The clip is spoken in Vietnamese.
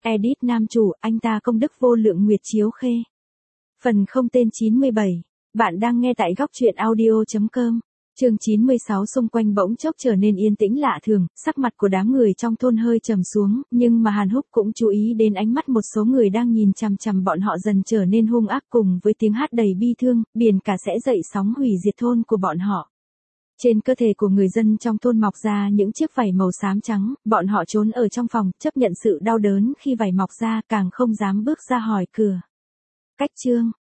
Edit nam chủ, anh ta công đức vô lượng Nguyệt Chiếu Khê. Phần không tên 97. Bạn đang nghe tại góc truyện audio.com. Chương 96 xung quanh bỗng chốc trở nên yên tĩnh lạ thường, sắc mặt của đám người trong thôn hơi trầm xuống, nhưng mà Hàn Húc cũng chú ý đến ánh mắt một số người đang nhìn chằm chằm bọn họ dần trở nên hung ác cùng với tiếng hát đầy bi thương, biển cả sẽ dậy sóng hủy diệt thôn của bọn họ. Trên cơ thể của người dân trong thôn mọc ra những chiếc vảy màu xám trắng, bọn họ trốn ở trong phòng, chấp nhận sự đau đớn khi vảy mọc ra, càng không dám bước ra khỏi cửa. Cách chương